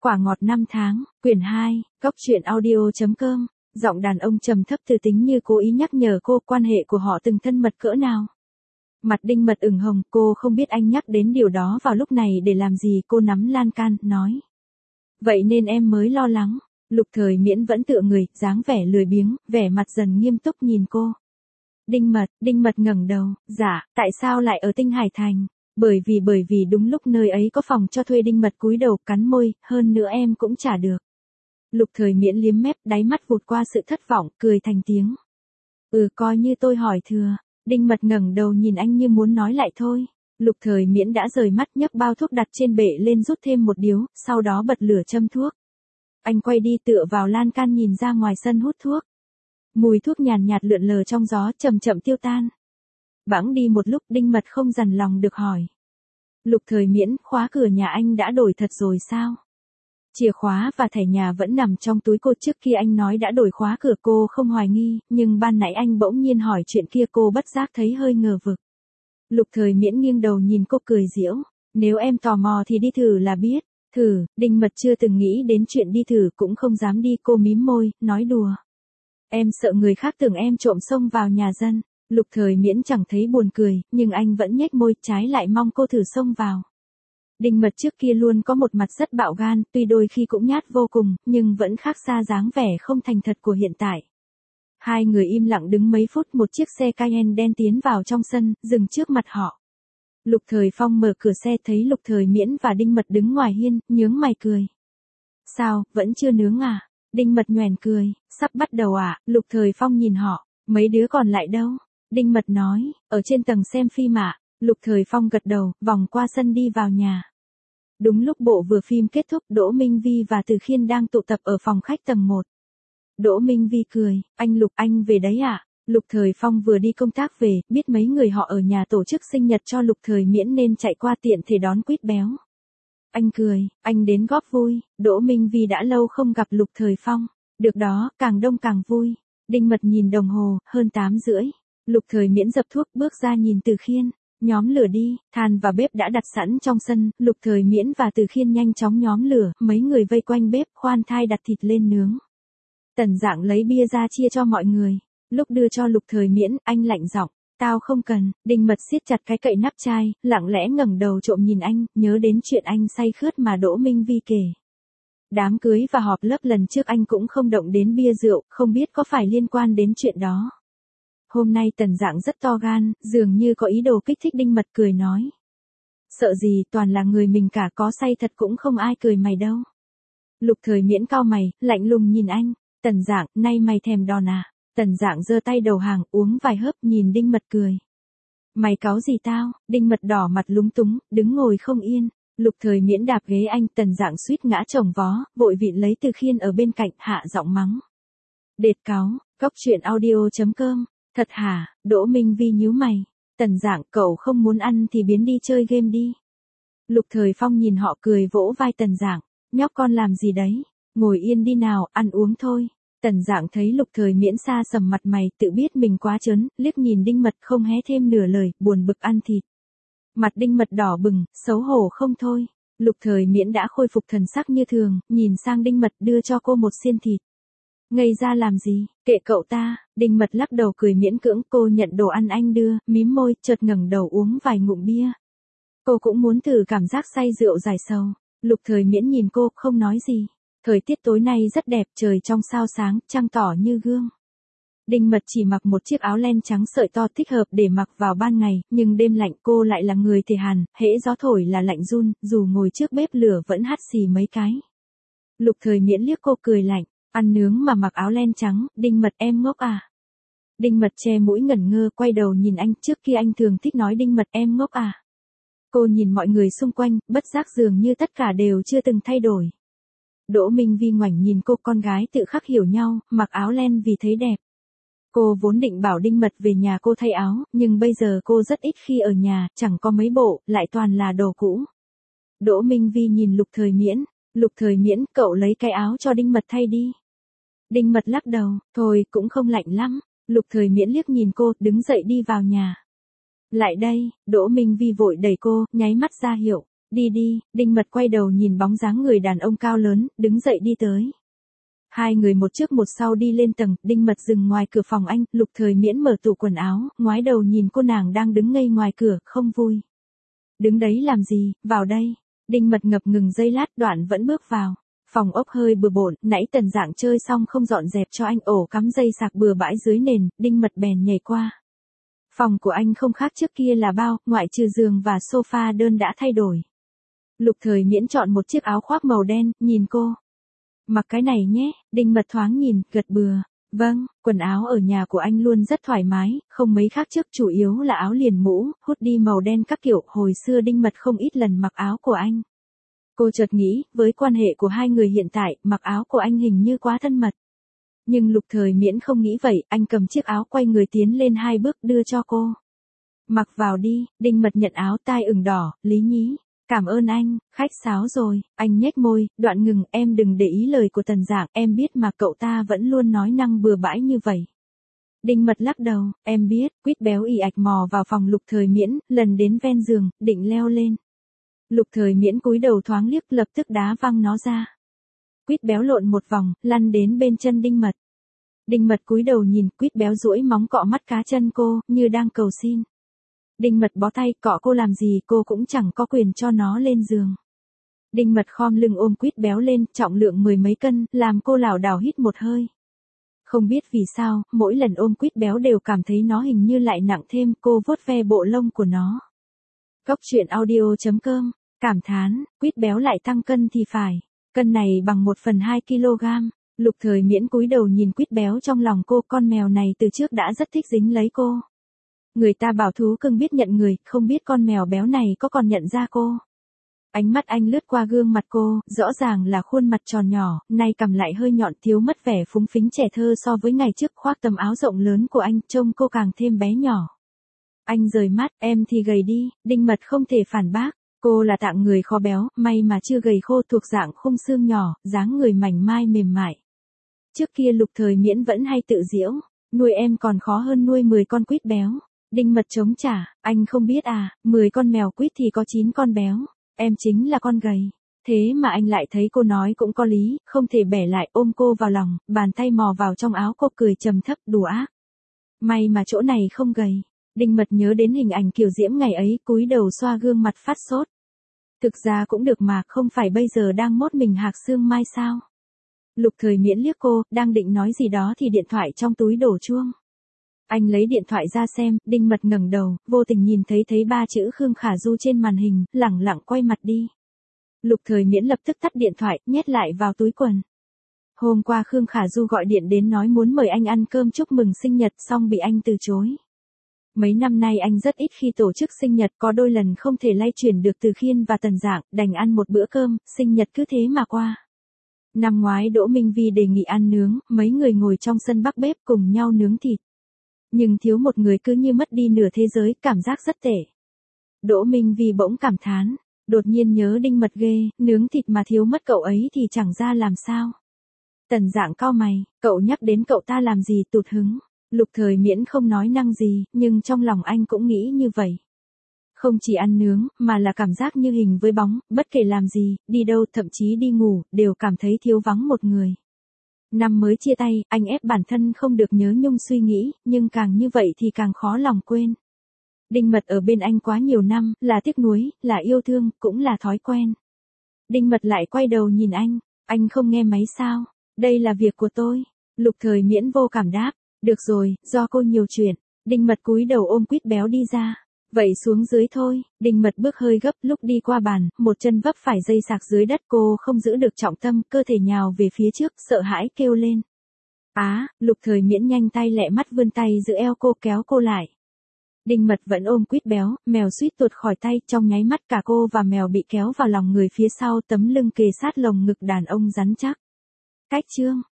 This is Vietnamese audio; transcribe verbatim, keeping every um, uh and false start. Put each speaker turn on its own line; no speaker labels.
Quả ngọt năm tháng, quyển hai, góc truyện audio.com, giọng đàn ông trầm thấp từ tính như cố ý nhắc nhở cô quan hệ của họ từng thân mật cỡ nào. Mặt Đinh Mật ửng hồng, cô không biết anh nhắc đến điều đó vào lúc này để làm gì, cô nắm lan can, nói. Vậy nên em mới lo lắng. Lục Thời Miễn vẫn tựa người, dáng vẻ lười biếng, vẻ mặt dần nghiêm túc nhìn cô. Đinh Mật, Đinh Mật ngẩng đầu, dạ, tại sao lại ở Tinh Hải Thành? Bởi vì bởi vì đúng lúc nơi ấy có phòng cho thuê. Đinh Mật cúi đầu cắn môi, hơn nữa em cũng trả được. Lục Thời Miễn liếm mép, đáy mắt vụt qua sự thất vọng, cười thành tiếng. Ừ, coi như tôi hỏi thừa. Đinh Mật ngẩng đầu nhìn anh như muốn nói lại thôi. Lục Thời Miễn đã rời mắt, nhấc bao thuốc đặt trên bệ lên rút thêm một điếu, sau đó bật lửa châm thuốc. Anh quay đi tựa vào lan can nhìn ra ngoài sân hút thuốc. Mùi thuốc nhàn nhạt, nhạt lượn lờ trong gió, chậm chậm tiêu tan. Bẵng đi một lúc, Đinh Mật không dằn lòng được hỏi. Lục Thời Miễn, khóa cửa nhà anh đã đổi thật rồi sao? Chìa khóa và thẻ nhà vẫn nằm trong túi cô. Trước khi anh nói đã đổi khóa cửa cô không hoài nghi, nhưng ban nãy anh bỗng nhiên hỏi chuyện kia cô bất giác thấy hơi ngờ vực. Lục Thời Miễn nghiêng đầu nhìn cô cười giễu. Nếu em tò mò thì đi thử là biết. Thử, Đinh Mật chưa từng nghĩ đến chuyện đi thử, cũng không dám đi. Cô mím môi, nói đùa. Em sợ người khác tưởng em trộm xông vào nhà dân. Lục Thời Miễn chẳng thấy buồn cười, nhưng anh vẫn nhếch môi, trái lại mong cô thử xông vào. Đinh Mật trước kia luôn có một mặt rất bạo gan, tuy đôi khi cũng nhát vô cùng, nhưng vẫn khác xa dáng vẻ không thành thật của hiện tại. Hai người im lặng đứng mấy phút, một chiếc xe Cayenne đen tiến vào trong sân, dừng trước mặt họ. Lục Thời Phong mở cửa xe thấy Lục Thời Miễn và Đinh Mật đứng ngoài hiên, nhướng mày cười. Sao, vẫn chưa nướng à? Đinh Mật nhoẻn cười, sắp bắt đầu à? Lục Thời Phong nhìn họ, mấy đứa còn lại đâu? Đinh Mật nói, ở trên tầng xem phim ạ. Lục Thời Phong gật đầu, vòng qua sân đi vào nhà. Đúng lúc bộ vừa phim kết thúc, Đỗ Minh Vi và Từ Khiên đang tụ tập ở phòng khách tầng một. Đỗ Minh Vi cười, anh Lục, anh về đấy à? Lục Thời Phong vừa đi công tác về, biết mấy người họ ở nhà tổ chức sinh nhật cho Lục Thời Miễn nên chạy qua tiện thể đón quýt béo. Anh cười, anh đến góp vui. Đỗ Minh Vi đã lâu không gặp Lục Thời Phong. Được đó, càng đông càng vui. Đinh Mật nhìn đồng hồ, hơn tám rưỡi. Lục Thời Miễn dập thuốc bước ra nhìn Từ Khiên. Nhóm lửa đi, than và bếp đã đặt sẵn trong sân. Lục Thời Miễn và Từ Khiên nhanh chóng nhóm lửa, mấy người vây quanh bếp, khoan thai đặt thịt lên nướng. Tần Dạng lấy bia ra chia cho mọi người. Lúc đưa cho Lục Thời Miễn, anh lạnh giọng, tao không cần. Đinh Mật siết chặt cái cậy nắp chai, lặng lẽ ngẩng đầu trộm nhìn anh, nhớ đến chuyện anh say khướt mà Đỗ Minh Vi kể. Đám cưới và họp lớp lần trước anh cũng không động đến bia rượu, không biết có phải liên quan đến chuyện đó. Hôm nay Tần Dạng rất to gan, dường như có ý đồ kích thích. Đinh Mật cười nói. Sợ gì, toàn là người mình cả, có say thật cũng không ai cười mày đâu. Lục Thời Miễn cau mày, lạnh lùng nhìn anh. Tần Dạng, nay mày thèm đòn à? Tần Dạng giơ tay đầu hàng, uống vài hớp, nhìn Đinh Mật cười. Mày cáu gì tao? Đinh Mật đỏ mặt lúng túng, đứng ngồi không yên. Lục Thời Miễn đạp ghế anh, Tần Dạng suýt ngã chồng vó, vội vịn lấy Từ Khiên ở bên cạnh, hạ giọng mắng. Đệt cáu, góc truyện audio.com. Thật hả? Đỗ Minh Vi nhíu mày. Tần Dạng, cậu không muốn ăn thì biến đi chơi game đi. Lục Thời Phong nhìn họ cười vỗ vai Tần Dạng. Nhóc con làm gì đấy? Ngồi yên đi nào, ăn uống thôi. Tần Dạng thấy Lục Thời Miễn xa sầm mặt mày, tự biết mình quá trớn, liếc nhìn Đinh Mật không hé thêm nửa lời, buồn bực ăn thịt. Mặt Đinh Mật đỏ bừng, xấu hổ không thôi. Lục Thời Miễn đã khôi phục thần sắc như thường, nhìn sang Đinh Mật đưa cho cô một xiên thịt. Ngây ra làm gì, kệ cậu ta. Đinh Mật lắc đầu cười miễn cưỡng. Cô nhận đồ ăn anh đưa, mím môi, chợt ngẩng đầu uống vài ngụm bia. Cô cũng muốn thử cảm giác say rượu giải sầu. Lục Thời Miễn nhìn cô, không nói gì. Thời tiết tối nay rất đẹp, trời trong sao sáng, trăng tỏ như gương. Đinh Mật chỉ mặc một chiếc áo len trắng sợi to thích hợp để mặc vào ban ngày, nhưng đêm lạnh cô lại là người thể hàn, hễ gió thổi là lạnh run, dù ngồi trước bếp lửa vẫn hắt xì mấy cái. Lục Thời Miễn liếc cô cười lạnh. Ăn nướng mà mặc áo len trắng, Đinh Mật em ngốc à? Đinh Mật che mũi ngẩn ngơ, quay đầu nhìn anh, trước kia anh thường thích nói Đinh Mật em ngốc à? Cô nhìn mọi người xung quanh, bất giác dường như tất cả đều chưa từng thay đổi. Đỗ Minh Vi ngoảnh nhìn cô, con gái tự khắc hiểu nhau, mặc áo len vì thấy đẹp. Cô vốn định bảo Đinh Mật về nhà cô thay áo, nhưng bây giờ cô rất ít khi ở nhà, chẳng có mấy bộ, lại toàn là đồ cũ. Đỗ Minh Vi nhìn Lục Thời Miễn. Lục Thời Miễn, cậu lấy cái áo cho Đinh Mật thay đi. Đinh Mật lắc đầu, thôi cũng không lạnh lắm. Lục Thời Miễn liếc nhìn cô, đứng dậy đi vào nhà. Lại đây, Đỗ Minh Vi vội đẩy cô, nháy mắt ra hiệu. Đi đi, Đinh Mật quay đầu nhìn bóng dáng người đàn ông cao lớn, đứng dậy đi tới. Hai người một trước một sau đi lên tầng, Đinh Mật dừng ngoài cửa phòng anh, Lục Thời Miễn mở tủ quần áo, ngoái đầu nhìn cô nàng đang đứng ngây ngoài cửa, không vui. Đứng đấy làm gì, vào đây. Đinh Mật ngập ngừng giây lát, đoạn vẫn bước vào. Phòng ốc hơi bừa bộn, nãy Tần Dạng chơi xong không dọn dẹp cho anh, ổ cắm dây sạc bừa bãi dưới nền, Đinh Mật bèn nhảy qua. Phòng của anh không khác trước kia là bao, ngoại trừ giường và sofa đơn đã thay đổi. Lục Thời Miễn chọn một chiếc áo khoác màu đen, nhìn cô. Mặc cái này nhé, Đinh Mật thoáng nhìn, gật bừa. Vâng, quần áo ở nhà của anh luôn rất thoải mái, không mấy khác trước, chủ yếu là áo liền mũ, hoodie màu đen các kiểu, hồi xưa Đinh Mật không ít lần mặc áo của anh. Cô chợt nghĩ, với quan hệ của hai người hiện tại, mặc áo của anh hình như quá thân mật. Nhưng Lục Thời Miễn không nghĩ vậy, anh cầm chiếc áo quay người tiến lên hai bước đưa cho cô. Mặc vào đi, Đinh Mật nhận áo, tai ửng đỏ, Lý nhí. Cảm ơn anh, khách sáo rồi, anh nhếch môi, đoạn ngừng, em đừng để ý lời của Tần Dạng, em biết mà cậu ta vẫn luôn nói năng bừa bãi như vậy. Đinh Mật lắc đầu, em biết, Quýt béo ì ạch mò vào phòng Lục Thời Miễn, lần đến ven giường, định leo lên. Lục Thời Miễn cúi đầu thoáng liếc, lập tức đá văng nó ra. Quýt béo lộn một vòng, lăn đến bên chân Đinh Mật. Đinh Mật cúi đầu nhìn, Quýt béo duỗi móng cọ mắt cá chân cô, như đang cầu xin. Đinh Mật bó tay, cọ cô làm gì, cô cũng chẳng có quyền cho nó lên giường. Đinh Mật khom lưng ôm Quýt béo lên, trọng lượng mười mấy cân, làm cô lảo đảo hít một hơi. Không biết vì sao, mỗi lần ôm Quýt béo đều cảm thấy nó hình như lại nặng thêm, cô vuốt ve bộ lông của nó. Cốc truyện audio chấm com, cảm thán, Quýt béo lại tăng cân thì phải. Cân này bằng một phần hai ki lô gam. Lục Thời Miễn cúi đầu nhìn Quýt béo trong lòng cô, con mèo này từ trước đã rất thích dính lấy cô. Người ta bảo thú cưng biết nhận người, không biết con mèo béo này có còn nhận ra cô. Ánh mắt anh lướt qua gương mặt cô, rõ ràng là khuôn mặt tròn nhỏ, nay cằm lại hơi nhọn, thiếu mất vẻ phúng phính trẻ thơ so với ngày trước, khoác tấm áo rộng lớn của anh, trông cô càng thêm bé nhỏ. Anh rời mắt, em thì gầy đi, Đinh Mật không thể phản bác. Cô là tạng người khó béo, may mà chưa gầy khô, thuộc dạng khung xương nhỏ, dáng người mảnh mai mềm mại. Trước kia Lục Thời Miễn vẫn hay tự giễu, nuôi em còn khó hơn nuôi mười con quýt béo. Đinh Mật chống trả, anh không biết à, mười con mèo quýt thì có chín con béo, em chính là con gầy. Thế mà anh lại thấy cô nói cũng có lý, không thể bẻ lại, ôm cô vào lòng, bàn tay mò vào trong áo cô, cười trầm thấp, đùa ác. May mà chỗ này không gầy. Đinh Mật nhớ đến hình ảnh Kiều Diễm ngày ấy, cúi đầu xoa gương mặt phát sốt. Thực ra cũng được mà, không phải bây giờ đang mốt mình hạc xương mai sao. Lục Thời Miễn liếc cô, đang định nói gì đó thì điện thoại trong túi đổ chuông. Anh lấy điện thoại ra xem, Đinh Mật ngẩng đầu, vô tình nhìn thấy thấy ba chữ Khương Khả Du trên màn hình, lẳng lặng quay mặt đi. Lục Thời Miễn lập tức tắt điện thoại, nhét lại vào túi quần. Hôm qua Khương Khả Du gọi điện đến nói muốn mời anh ăn cơm chúc mừng sinh nhật, xong bị anh từ chối. Mấy năm nay anh rất ít khi tổ chức sinh nhật, có đôi lần không thể lay chuyển được Từ Khiên và Tần Dạng, đành ăn một bữa cơm, sinh nhật cứ thế mà qua. Năm ngoái Đỗ Minh Vi đề nghị ăn nướng, mấy người ngồi trong sân bắc bếp cùng nhau nướng thịt. Nhưng thiếu một người cứ như mất đi nửa thế giới, cảm giác rất tệ. Đỗ Minh Vi bỗng cảm thán, đột nhiên nhớ Đinh Mật ghê, nướng thịt mà thiếu mất cậu ấy thì chẳng ra làm sao. Tần Dạng cau mày, cậu nhắc đến cậu ta làm gì, tụt hứng. Lục Thời Miễn không nói năng gì, nhưng trong lòng anh cũng nghĩ như vậy. Không chỉ ăn nướng, mà là cảm giác như hình với bóng, bất kể làm gì, đi đâu, thậm chí đi ngủ, đều cảm thấy thiếu vắng một người. Năm mới chia tay, anh ép bản thân không được nhớ nhung suy nghĩ, nhưng càng như vậy thì càng khó lòng quên. Đinh Mật ở bên anh quá nhiều năm, là tiếc nuối, là yêu thương, cũng là thói quen. Đinh Mật lại quay đầu nhìn anh, anh không nghe máy sao, đây là việc của tôi. Lục Thời Miễn vô cảm đáp, được rồi, do cô nhiều chuyện. Đinh Mật cúi đầu ôm Quýt béo đi ra. Vậy xuống dưới thôi. Đinh Mật bước hơi gấp, lúc đi qua bàn, một chân vấp phải dây sạc dưới đất, cô không giữ được trọng tâm, cơ thể nhào về phía trước, sợ hãi kêu lên. Á, à, Lục Thời Miễn nhanh tay lẹ mắt vươn tay giữ eo cô, kéo cô lại. Đinh Mật vẫn ôm Quýt béo, mèo suýt tuột khỏi tay, trong nháy mắt cả cô và mèo bị kéo vào lòng người phía sau, tấm lưng kề sát lồng ngực đàn ông rắn chắc. Cách chương